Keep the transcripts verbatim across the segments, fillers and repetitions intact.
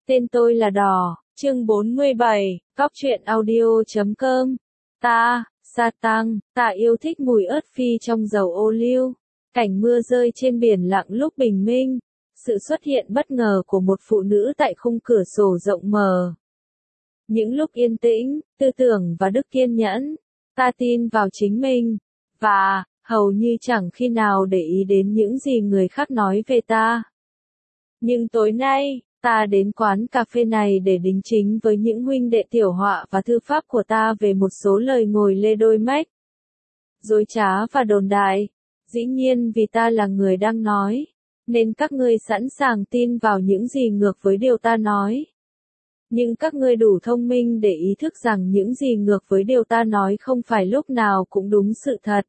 Tên tôi là Đỏ, chương bốn mươi bảy, cóc truyện audio chấm com. Ta, sa tăng, ta yêu thích mùi ớt phi trong dầu ô liu. Cảnh mưa rơi trên biển lặng lúc bình minh. Sự xuất hiện bất ngờ của một phụ nữ tại khung cửa sổ rộng mở. Những lúc yên tĩnh, tư tưởng và đức kiên nhẫn, ta tin vào chính mình, và, hầu như chẳng khi nào để ý đến những gì người khác nói về ta. Nhưng tối nay, ta đến quán cà phê này để đính chính với những huynh đệ tiểu họa và thư pháp của ta về một số lời ngồi lê đôi mách. Dối trá và đồn đại, dĩ nhiên vì ta là người đang nói, nên các ngươi sẵn sàng tin vào những gì ngược với điều ta nói. Nhưng các ngươi đủ thông minh để ý thức rằng những gì ngược với điều ta nói không phải lúc nào cũng đúng sự thật.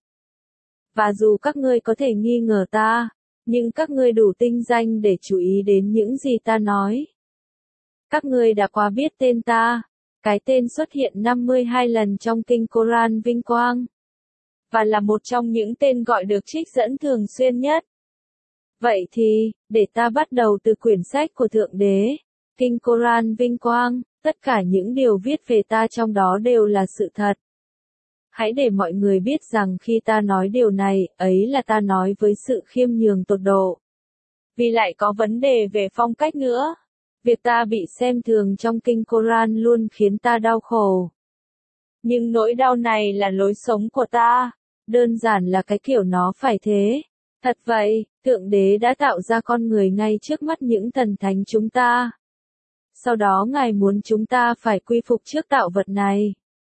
Và dù các ngươi có thể nghi ngờ ta, nhưng các ngươi đủ tinh danh để chú ý đến những gì ta nói. Các ngươi đã quá biết tên ta, cái tên xuất hiện năm mươi hai lần trong kinh Koran vinh quang, và là một trong những tên gọi được trích dẫn thường xuyên nhất. Vậy thì, để ta bắt đầu từ quyển sách của Thượng Đế, kinh Koran vinh quang, tất cả những điều viết về ta trong đó đều là sự thật. Hãy để mọi người biết rằng khi ta nói điều này, ấy là ta nói với sự khiêm nhường tột độ. Vì lại có vấn đề về phong cách nữa. Việc ta bị xem thường trong kinh Koran luôn khiến ta đau khổ. Nhưng nỗi đau này là lối sống của ta. Đơn giản là cái kiểu nó phải thế. Thật vậy, Thượng Đế đã tạo ra con người ngay trước mắt những thần thánh chúng ta. Sau đó Ngài muốn chúng ta phải quy phục trước tạo vật này.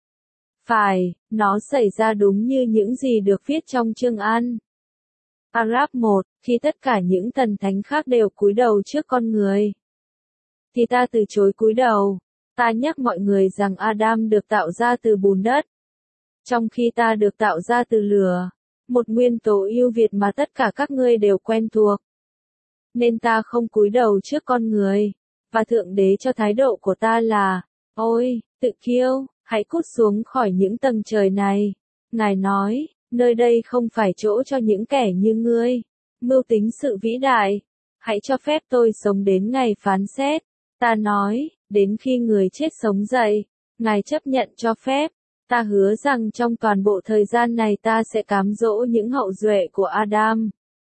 Phải, nó xảy ra đúng như những gì được viết trong chương An. Arab một, khi tất cả những thần thánh khác đều cúi đầu trước con người, thì ta từ chối cúi đầu. Ta nhắc mọi người rằng Adam được tạo ra từ bùn đất, trong khi ta được tạo ra từ lửa, một nguyên tố ưu việt mà tất cả các ngươi đều quen thuộc. Nên ta không cúi đầu trước con người, và Thượng Đế cho thái độ của ta là, ôi, tự kiêu, hãy cút xuống khỏi những tầng trời này. Ngài nói, nơi đây không phải chỗ cho những kẻ như ngươi, mưu tính sự vĩ đại. Hãy cho phép tôi sống đến ngày phán xét. Ta nói, đến khi người chết sống dậy, Ngài chấp nhận cho phép. Ta hứa rằng trong toàn bộ thời gian này ta sẽ cám dỗ những hậu duệ của Adam,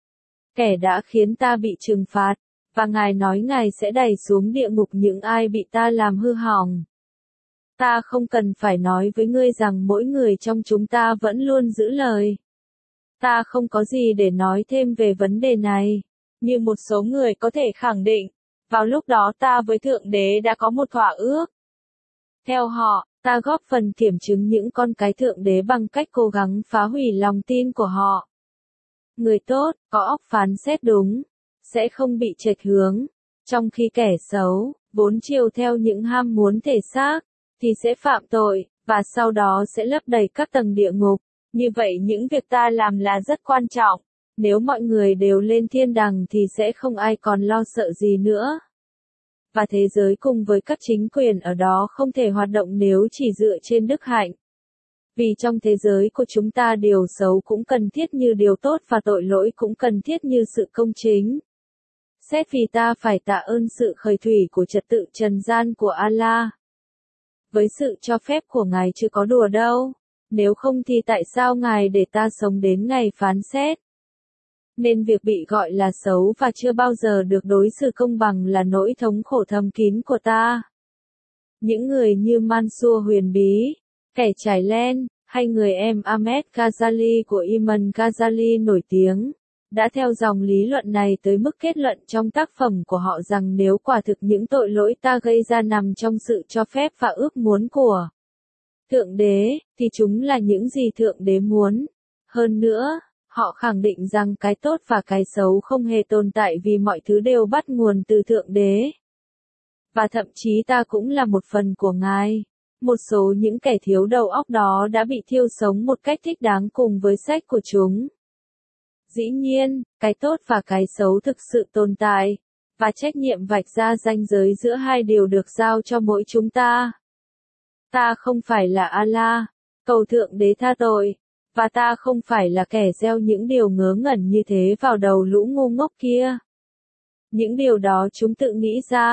kẻ đã khiến ta bị trừng phạt, và Ngài nói Ngài sẽ đày xuống địa ngục những ai bị ta làm hư hỏng. Ta không cần phải nói với ngươi rằng mỗi người trong chúng ta vẫn luôn giữ lời. Ta không có gì để nói thêm về vấn đề này. Như một số người có thể khẳng định, vào lúc đó ta với Thượng Đế đã có một thỏa ước. Theo họ, ta góp phần kiểm chứng những con cái Thượng Đế bằng cách cố gắng phá hủy lòng tin của họ. Người tốt, có óc phán xét đúng, sẽ không bị chệch hướng, trong khi kẻ xấu, vốn chiều theo những ham muốn thể xác, thì sẽ phạm tội, và sau đó sẽ lấp đầy các tầng địa ngục. Như vậy những việc ta làm là rất quan trọng. Nếu mọi người đều lên thiên đàng thì sẽ không ai còn lo sợ gì nữa. Và thế giới cùng với các chính quyền ở đó không thể hoạt động nếu chỉ dựa trên đức hạnh. Vì trong thế giới của chúng ta điều xấu cũng cần thiết như điều tốt và tội lỗi cũng cần thiết như sự công chính. Xét vì ta phải tạ ơn sự khởi thủy của trật tự trần gian của Allah. Với sự cho phép của Ngài chưa có đùa đâu. Nếu không thì tại sao Ngài để ta sống đến ngày phán xét? Nên việc bị gọi là xấu và chưa bao giờ được đối xử công bằng là nỗi thống khổ thầm kín của ta. Những người như Mansur Huyền Bí, kẻ trải len, hay người em Ahmed Ghazali của Imam Ghazali nổi tiếng, đã theo dòng lý luận này tới mức kết luận trong tác phẩm của họ rằng nếu quả thực những tội lỗi ta gây ra nằm trong sự cho phép và ước muốn của Thượng Đế, thì chúng là những gì Thượng Đế muốn. Hơn nữa, họ khẳng định rằng cái tốt và cái xấu không hề tồn tại vì mọi thứ đều bắt nguồn từ Thượng Đế. Và thậm chí ta cũng là một phần của Ngài. Một số những kẻ thiếu đầu óc đó đã bị thiêu sống một cách thích đáng cùng với sách của chúng. Dĩ nhiên, cái tốt và cái xấu thực sự tồn tại, và trách nhiệm vạch ra ranh giới giữa hai điều được giao cho mỗi chúng ta. Ta không phải là Allah, cầu Thượng Đế tha tội, và ta không phải là kẻ gieo những điều ngớ ngẩn như thế vào đầu lũ ngu ngốc kia. Những điều đó chúng tự nghĩ ra,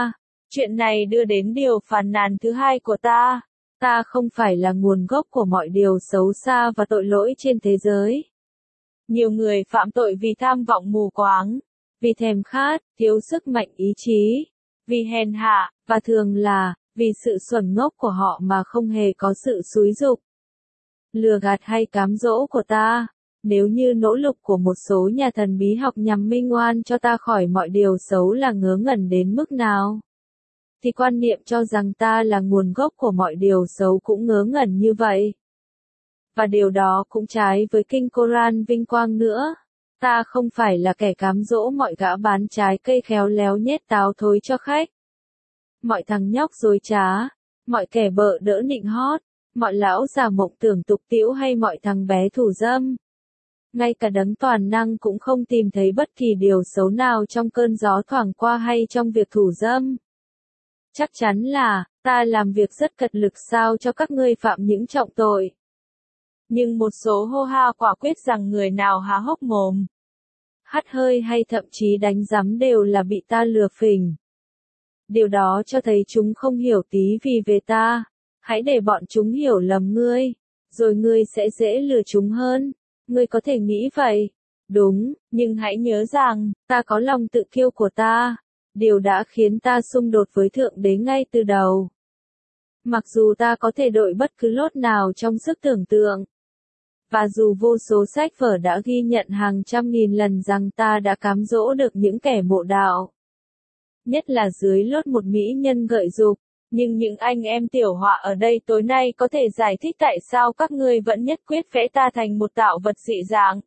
Chuyện này đưa đến điều phàn nàn thứ hai của ta. Ta không phải là nguồn gốc của mọi điều xấu xa và tội lỗi trên thế giới. Nhiều người phạm tội vì tham vọng mù quáng, vì thèm khát, thiếu sức mạnh ý chí, vì hèn hạ, và thường là, vì sự xuẩn ngốc của họ mà không hề có sự xúi giục, lừa gạt hay cám dỗ của ta. Nếu như nỗ lực của một số nhà thần bí học nhằm minh oan cho ta khỏi mọi điều xấu là ngớ ngẩn đến mức nào, thì quan niệm cho rằng ta là nguồn gốc của mọi điều xấu cũng ngớ ngẩn như vậy. Và điều đó cũng trái với kinh Koran vinh quang nữa. Ta không phải là kẻ cám dỗ mọi gã bán trái cây khéo léo nhét táo thối cho khách, mọi thằng nhóc dối trá, mọi kẻ bợ đỡ nịnh hót, mọi lão già mộng tưởng tục tĩu hay mọi thằng bé thủ dâm. Ngay cả đấng toàn năng cũng không tìm thấy bất kỳ điều xấu nào trong cơn gió thoảng qua hay trong việc thủ dâm. Chắc chắn là, ta làm việc rất cật lực sao cho các ngươi phạm những trọng tội. Nhưng một số hô ha quả quyết rằng người nào há hốc mồm, hắt hơi hay thậm chí đánh giấm đều là bị ta lừa phỉnh. Điều đó cho thấy chúng không hiểu tí vì về ta. Hãy để bọn chúng hiểu lầm ngươi, rồi ngươi sẽ dễ lừa chúng hơn. Ngươi có thể nghĩ vậy. Đúng, nhưng hãy nhớ rằng, ta có lòng tự kiêu của ta. Điều đã khiến ta xung đột với Thượng Đế ngay từ đầu. Mặc dù ta có thể đội bất cứ lốt nào trong sức tưởng tượng. Và dù vô số sách vở đã ghi nhận hàng trăm nghìn lần rằng ta đã cám dỗ được những kẻ mộ đạo. Nhất là dưới lốt một mỹ nhân gợi dục. Nhưng những anh em tiểu họa ở đây tối nay có thể giải thích tại sao các ngươi vẫn nhất quyết vẽ ta thành một tạo vật dị dạng.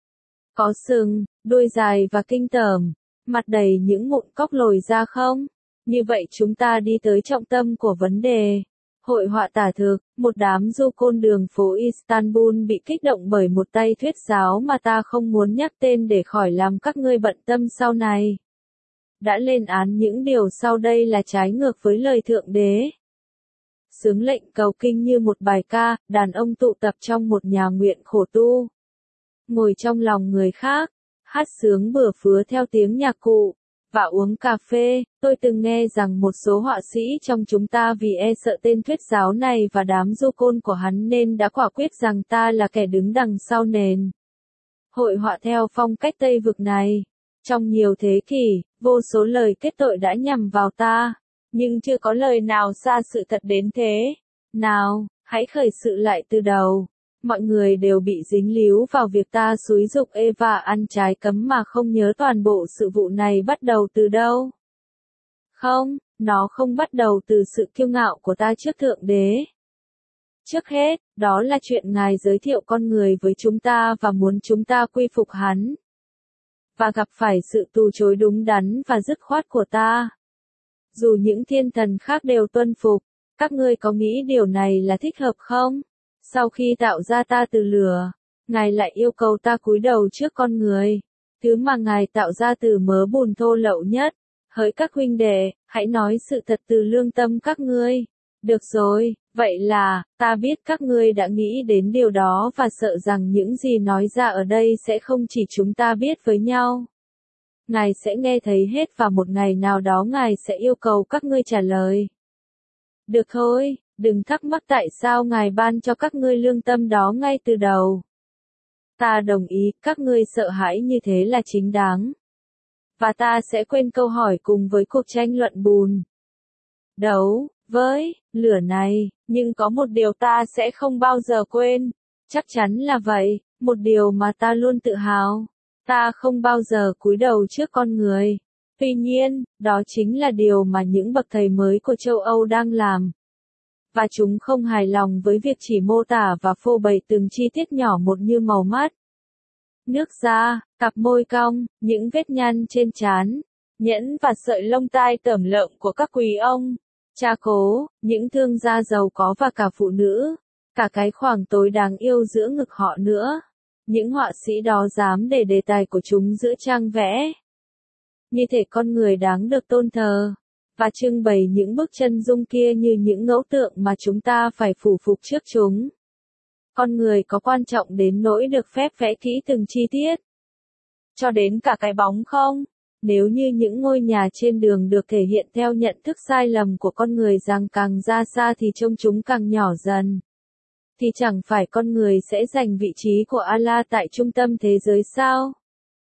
Có sừng, đuôi dài và kinh tởm, mặt đầy những mụn cóc lồi ra không? Như vậy chúng ta đi tới trọng tâm của vấn đề. Hội họa tả thực, một đám du côn đường phố Istanbul bị kích động bởi một tay thuyết giáo mà ta không muốn nhắc tên để khỏi làm các ngươi bận tâm sau này. Đã lên án những điều sau đây là trái ngược với lời Thượng Đế. Xướng lệnh cầu kinh như một bài ca, đàn ông tụ tập trong một nhà nguyện khổ tu. Ngồi trong lòng người khác, hát sướng bừa phứa theo tiếng nhạc cụ, và uống cà phê. Tôi từng nghe rằng một số họa sĩ trong chúng ta vì e sợ tên thuyết giáo này và đám du côn của hắn nên đã quả quyết rằng ta là kẻ đứng đằng sau nền hội họa theo phong cách Tây vực này. Trong nhiều thế kỷ, vô số lời kết tội đã nhằm vào ta, nhưng chưa có lời nào xa sự thật đến thế. Nào, hãy khởi sự lại từ đầu. Mọi người đều bị dính líu vào việc ta xúi giục Eva ăn trái cấm mà không nhớ toàn bộ sự vụ này bắt đầu từ đâu. Không, nó không bắt đầu từ sự kiêu ngạo của ta trước Thượng Đế. Trước hết, đó là chuyện Ngài giới thiệu con người với chúng ta và muốn chúng ta quy phục Hắn. Và gặp phải sự từ chối đúng đắn và dứt khoát của ta. Dù những thiên thần khác đều tuân phục, các ngươi có nghĩ điều này là thích hợp không? Sau khi tạo ra ta từ lửa, Ngài lại yêu cầu ta cúi đầu trước con người, thứ mà Ngài tạo ra từ mớ bùn thô lậu nhất. Hỡi các huynh đệ, hãy nói sự thật từ lương tâm các ngươi. Được rồi, vậy là, ta biết các ngươi đã nghĩ đến điều đó và sợ rằng những gì nói ra ở đây sẽ không chỉ chúng ta biết với nhau. Ngài sẽ nghe thấy hết và một ngày nào đó Ngài sẽ yêu cầu các ngươi trả lời. Được thôi, đừng thắc mắc tại sao Ngài ban cho các ngươi lương tâm đó ngay từ đầu. Ta đồng ý, các ngươi sợ hãi như thế là chính đáng. Và ta sẽ quên câu hỏi cùng với cuộc tranh luận bùn đấu với lửa này, nhưng có một điều ta sẽ không bao giờ quên. Chắc chắn là vậy, một điều mà ta luôn tự hào. Ta không bao giờ cúi đầu trước con người. Tuy nhiên, đó chính là điều mà những bậc thầy mới của châu Âu đang làm. Và chúng không hài lòng với việc chỉ mô tả và phô bày từng chi tiết nhỏ một như màu mắt, nước da, cặp môi cong, những vết nhăn trên trán, nhẫn và sợi lông tai tởm lợm của các quý ông, cha cố, những thương gia giàu có và cả phụ nữ, cả cái khoảng tối đáng yêu giữa ngực họ nữa. Những họa sĩ đó dám để đề tài của chúng giữa trang vẽ như thể con người đáng được tôn thờ, và trưng bày những bức chân dung kia như những ngẫu tượng mà chúng ta phải phủ phục trước chúng. Con người có quan trọng đến nỗi được phép vẽ kỹ từng chi tiết, cho đến cả cái bóng không? Nếu như những ngôi nhà trên đường được thể hiện theo nhận thức sai lầm của con người rằng càng ra xa thì trông chúng càng nhỏ dần, thì chẳng phải con người sẽ giành vị trí của Allah tại trung tâm thế giới sao?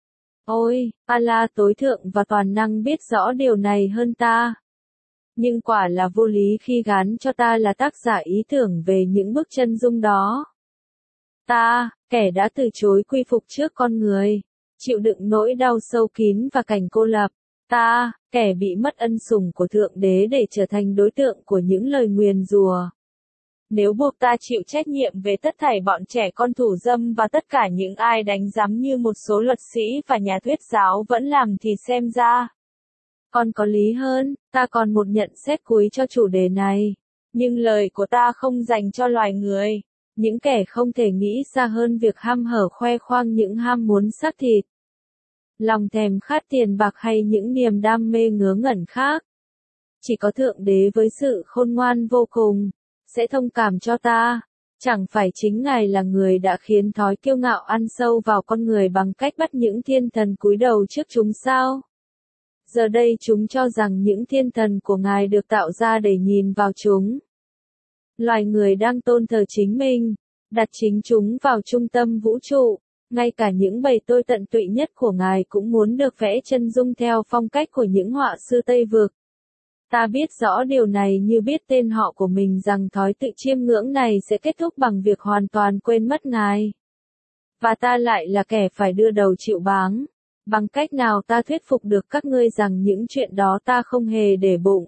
Ôi, Allah tối thượng và toàn năng biết rõ điều này hơn ta. Nhưng quả là vô lý khi gán cho ta là tác giả ý tưởng về những bức chân dung đó. Ta, kẻ đã từ chối quy phục trước con người, chịu đựng nỗi đau sâu kín và cảnh cô lập. Ta, kẻ bị mất ân sủng của Thượng Đế để trở thành đối tượng của những lời nguyền rủa. Nếu buộc ta chịu trách nhiệm về tất thảy bọn trẻ con thủ dâm và tất cả những ai đánh giám như một số luật sĩ và nhà thuyết giáo vẫn làm thì xem ra còn có lý hơn. Ta còn một nhận xét cuối cho chủ đề này. Nhưng lời của ta không dành cho loài người, những kẻ không thể nghĩ xa hơn việc ham hở khoe khoang những ham muốn xác thịt, lòng thèm khát tiền bạc hay những niềm đam mê ngớ ngẩn khác. Chỉ có Thượng Đế với sự khôn ngoan vô cùng sẽ thông cảm cho ta. Chẳng phải chính Ngài là người đã khiến thói kiêu ngạo ăn sâu vào con người bằng cách bắt những thiên thần cúi đầu trước chúng sao? Giờ đây chúng cho rằng những thiên thần của Ngài được tạo ra để nhìn vào chúng. Loài người đang tôn thờ chính mình, đặt chính chúng vào trung tâm vũ trụ. Ngay cả những bầy tôi tận tụy nhất của Ngài cũng muốn được vẽ chân dung theo phong cách của những họa sư Tây Vực. Ta biết rõ điều này như biết tên họ của mình rằng thói tự chiêm ngưỡng này sẽ kết thúc bằng việc hoàn toàn quên mất Ngài. Và ta lại là kẻ phải đưa đầu chịu báng. Bằng cách nào ta thuyết phục được các ngươi rằng những chuyện đó ta không hề để bụng?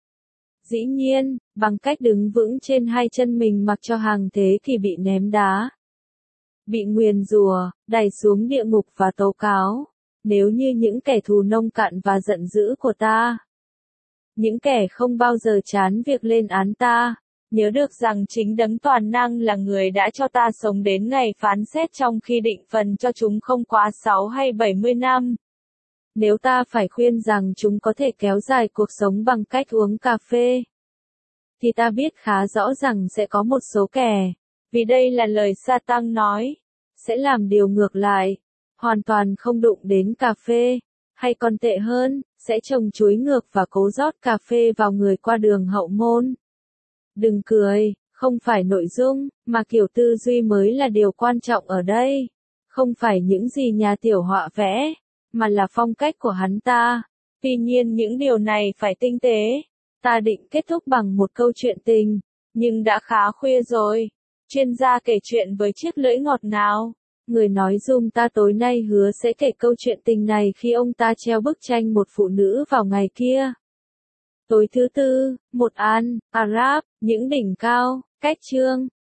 Dĩ nhiên, bằng cách đứng vững trên hai chân mình mặc cho hàng thế kỷ bị ném đá, bị nguyền rủa, đày xuống địa ngục và tố cáo. Nếu như những kẻ thù nông cạn và giận dữ của ta, những kẻ không bao giờ chán việc lên án ta, nhớ được rằng chính Đấng Toàn Năng là người đã cho ta sống đến ngày phán xét trong khi định phần cho chúng không quá sáu hay bảy mươi năm. Nếu ta phải khuyên rằng chúng có thể kéo dài cuộc sống bằng cách uống cà phê, thì ta biết khá rõ rằng sẽ có một số kẻ, vì đây là lời Sa-tăng nói, sẽ làm điều ngược lại, hoàn toàn không đụng đến cà phê, hay còn tệ hơn, sẽ trồng chuối ngược và cố rót cà phê vào người qua đường hậu môn. Đừng cười, không phải nội dung, mà kiểu tư duy mới là điều quan trọng ở đây. Không phải những gì nhà tiểu họa vẽ, mà là phong cách của hắn ta. Tuy nhiên những điều này phải tinh tế. Ta định kết thúc bằng một câu chuyện tình, nhưng đã khá khuya rồi. Chuyên gia kể chuyện với chiếc lưỡi ngọt ngào. Người nói dùm ta tối nay hứa sẽ kể câu chuyện tình này khi ông ta treo bức tranh một phụ nữ vào ngày kia. Tối thứ tư, một An, Arab, những đỉnh cao, cách chương.